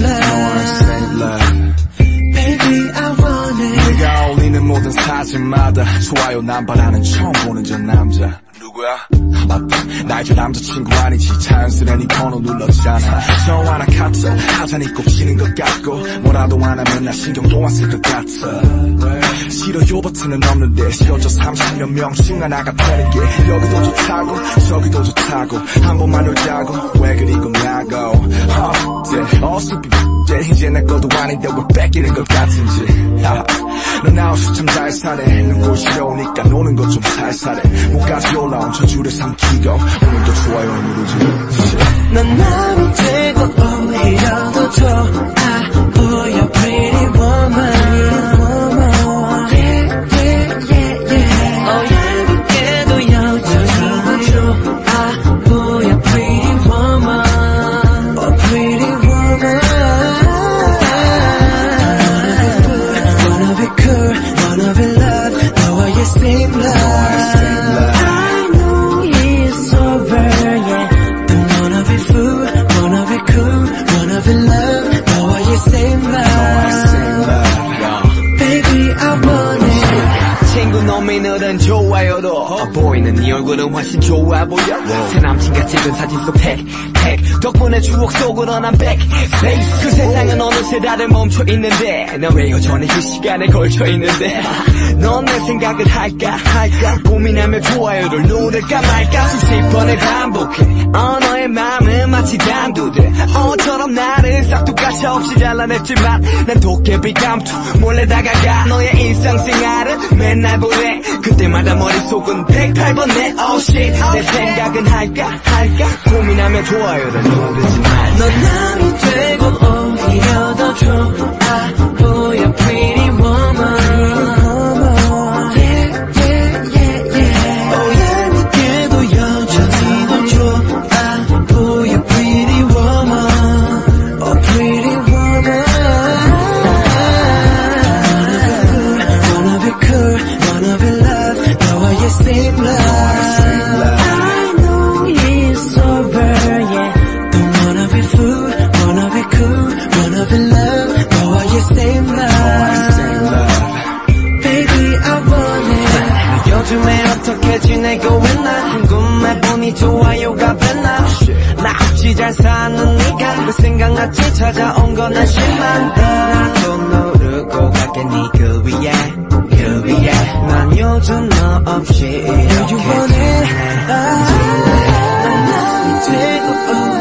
love. Baby, I want it. 네가 올리는 모든 사진마다 좋아요 남발하는 처음 보는 저 남자. 누구야? 맞다, 나의 저 남자친구 아니지. 자연스레 네 번호 눌렀잖아. 전화나 카톡 하자니 꼭 치는 것 같고 뭐라도 안 하면 나 신경도 안 쓸 것 같아. 싫어요 버튼은 없는데 쉬어져 30몇 명씩 나 나갔다는 게 여기도 좋다고 저기도 좋다고 한 번만 놀자고 왜 그리 겁나고 어차피 이제 내 것도 아닌데 왜 뺏기는 것 같은지. 넌 아웃이 참 잘 사네. 눈꽃이 오니까 노는 것 좀 살살해. 목까지 올라온 저 줄을 삼키고 오늘도 좋아요 누르지. 넌 남이 되고 오히려 더 좋아 보여 pretty woman. 어얄밉게도 여전히 더 좋아 보여 pretty woman. Oh pretty woman. Wanna be cool, wanna be love. 너와의 same love. I know it's over, yeah. Don't wanna be fool, wanna be cool, wanna be love. 너와의 same love. Baby, I want it. 친구 놈이 늘은 좋아요도 보이는 네 얼굴은 훨씬 좋아 보여. 새 남친과 찍은 사진 속 택 덕분에 추억 속으로 난 backspace. 그 세상은 어느새 다들 멈춰 있는데 난 왜 여전히 그 시간에 걸쳐 있는데. 넌 내 생각을 할까 고민하며 좋아요를 누를까 말까 수십 번을 반복해. 너의 마음은 마치 단두대 처럼 나를 싹둑가차 없이 잘라냈지만 난 도깨비 감투 몰래 다가가 너의 일상생활은 맨날 보내. 그때마다 머릿속은 108번 내 oh shit. 내 생각은 할까 고민하며 좋아요를 누르지 말. 넌 남이 되고 오히려 더 좋아 보여 pretty woman. 어얄밉게도 여전히 더 좋아 보여 pretty woman. Oh pretty woman. Wanna be cool, wanna be love. 너와의 same love. I know it's over, yeah. Don't wanna be fool, wanna be cool, wanna be love. 너와의 same love. Baby, I want it. 요즘에 어떻게 지내고 있나 궁금해 보니 좋아요가 됐나. 나 없이 잘 사는 네가 왜 생각났지 찾아온 건 한심한데 또 누르고 갈게 네 그 위에 난 요즘 너 없이 이렇게 지내. 난 남이 되고